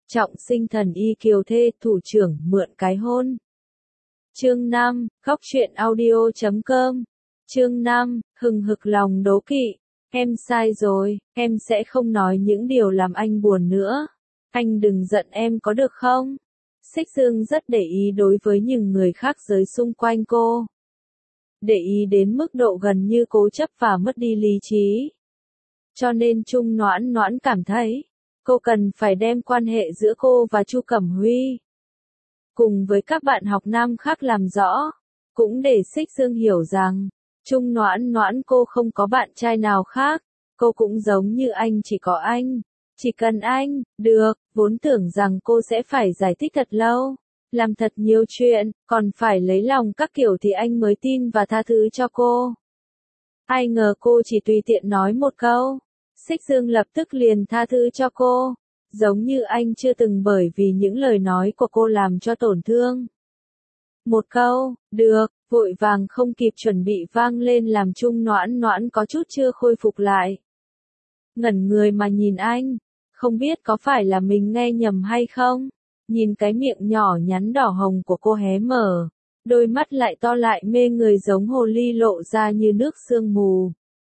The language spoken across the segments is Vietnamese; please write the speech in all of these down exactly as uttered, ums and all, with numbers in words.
Trọng sinh thần y kiều thê thủ trưởng mượn cái hôn. Chương năm, khóc chuyện audio chấm com. Chương năm, hừng hực lòng đố kỵ. Em sai rồi, em sẽ không nói những điều làm anh buồn nữa. Anh đừng giận em có được không? Xích Dương rất để ý đối với những người khác giới xung quanh cô. Để ý đến mức độ gần như cố chấp và mất đi lý trí. Cho nên Trung Noãn Noãn cảm thấy, cô cần phải đem quan hệ giữa cô và Chu Cẩm Huy, cùng với các bạn học nam khác làm rõ, cũng để Xích Dương hiểu rằng, Trung Noãn Noãn cô không có bạn trai nào khác, cô cũng giống như anh chỉ có anh, chỉ cần anh, được, vốn tưởng rằng cô sẽ phải giải thích thật lâu, làm thật nhiều chuyện, còn phải lấy lòng các kiểu thì anh mới tin và tha thứ cho cô. Ai ngờ cô chỉ tùy tiện nói một câu, Xích Dương lập tức liền tha thứ cho cô, giống như anh chưa từng bởi vì những lời nói của cô làm cho tổn thương. Một câu, được, vội vàng không kịp chuẩn bị vang lên làm Trung Noãn Noãn có chút chưa khôi phục lại. Ngẩn người mà nhìn anh, không biết có phải là mình nghe nhầm hay không, nhìn cái miệng nhỏ nhắn đỏ hồng của cô hé mở, đôi mắt lại to lại mê người giống hồ ly lộ ra như nước sương mù.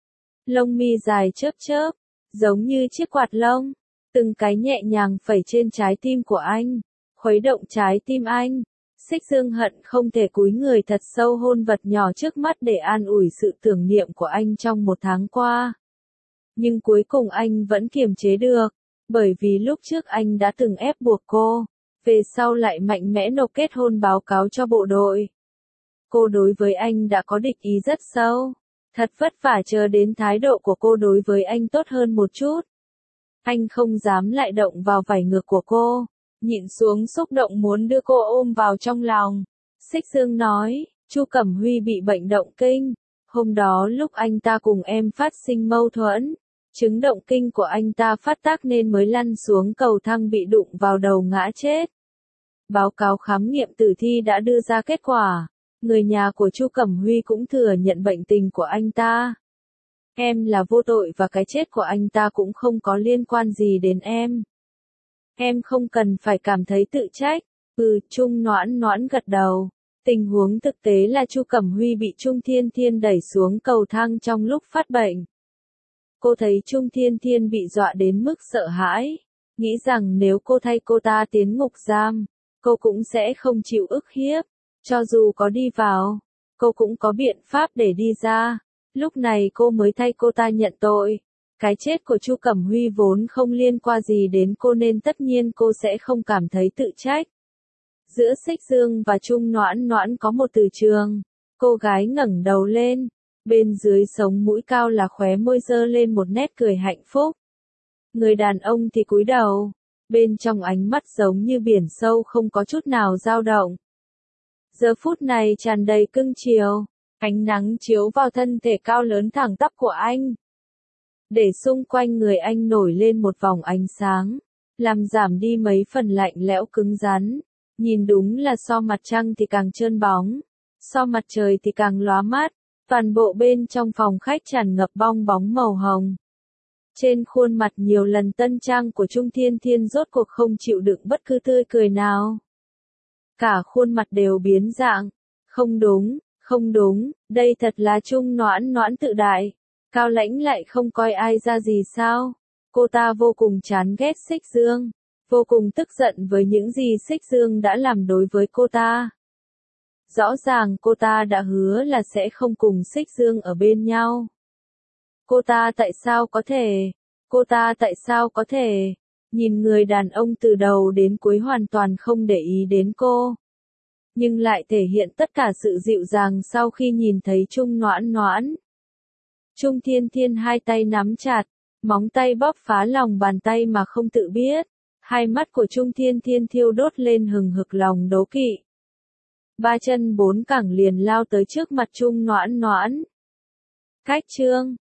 Lông mi dài chớp chớp, giống như chiếc quạt lông, từng cái nhẹ nhàng phẩy trên trái tim của anh, khuấy động trái tim anh. Xích Dương hận không thể cúi người thật sâu hôn vật nhỏ trước mắt để an ủi sự tưởng niệm của anh trong một tháng qua. Nhưng cuối cùng anh vẫn kiềm chế được, bởi vì lúc trước anh đã từng ép buộc cô, về sau lại mạnh mẽ nộp kết hôn báo cáo cho bộ đội. Cô đối với anh đã có địch ý rất sâu, thật vất vả chờ đến thái độ của cô đối với anh tốt hơn một chút. Anh không dám lại động vào vảy ngược của cô, nhịn xuống xúc động muốn đưa cô ôm vào trong lòng. Xích Dương nói, Chu Cẩm Huy bị bệnh động kinh, hôm đó lúc anh ta cùng em phát sinh mâu thuẫn, chứng động kinh của anh ta phát tác nên mới lăn xuống cầu thang bị đụng vào đầu ngã chết. Báo cáo khám nghiệm tử thi đã đưa ra kết quả, người nhà của Chu Cẩm Huy cũng thừa nhận bệnh tình của anh ta. Em là vô tội và cái chết của anh ta cũng không có liên quan gì đến em. Em không cần phải cảm thấy tự trách. Ừ, Trung Noãn Noãn gật đầu. Tình huống thực tế là Chu Cẩm Huy bị Trung Thiên Thiên đẩy xuống cầu thang trong lúc phát bệnh. Cô thấy Trung Thiên Thiên bị dọa đến mức sợ hãi, nghĩ rằng nếu cô thay cô ta tiến ngục giam, cô cũng sẽ không chịu ức hiếp. Cho dù có đi vào, cô cũng có biện pháp để đi ra. Lúc này cô mới thay cô ta nhận tội. Cái chết của Chu Cẩm Huy vốn không liên quan gì đến cô nên tất nhiên cô sẽ không cảm thấy tự trách. Giữa Xích Dương và Trung Noãn Noãn có một từ trường. Cô gái ngẩng đầu lên, bên dưới sống mũi cao là khóe môi giơ lên một nét cười hạnh phúc. Người đàn ông thì cúi đầu, bên trong ánh mắt giống như biển sâu không có chút nào dao động. Giờ phút này tràn đầy cưng chiều, ánh nắng chiếu vào thân thể cao lớn thẳng tắp của anh, để xung quanh người anh nổi lên một vòng ánh sáng, làm giảm đi mấy phần lạnh lẽo cứng rắn. Nhìn đúng là so mặt trăng thì càng trơn bóng, so mặt trời thì càng lóa mắt. Toàn bộ bên trong phòng khách tràn ngập bong bóng màu hồng. Trên khuôn mặt nhiều lần tân trang của Trung Thiên Thiên rốt cuộc không chịu đựng bất cứ tươi cười nào. Cả khuôn mặt đều biến dạng. Không đúng, không đúng, đây thật là Trung Noãn Noãn tự đại. Cao lãnh lại không coi ai ra gì sao? Cô ta vô cùng chán ghét Xích Dương, vô cùng tức giận với những gì Xích Dương đã làm đối với cô ta. Rõ ràng cô ta đã hứa là sẽ không cùng Xích Dương ở bên nhau. Cô ta tại sao có thể? Cô ta tại sao có thể? Nhìn người đàn ông từ đầu đến cuối hoàn toàn không để ý đến cô, nhưng lại thể hiện tất cả sự dịu dàng sau khi nhìn thấy Trung Noãn Noãn. Trung Thiên Thiên hai tay nắm chặt, móng tay bóp phá lòng bàn tay mà không tự biết. Hai mắt của Trung Thiên Thiên thiêu đốt lên hừng hực lòng đố kỵ. Ba chân bốn cẳng liền lao tới trước mặt Trung Noãn Noãn. Cách chương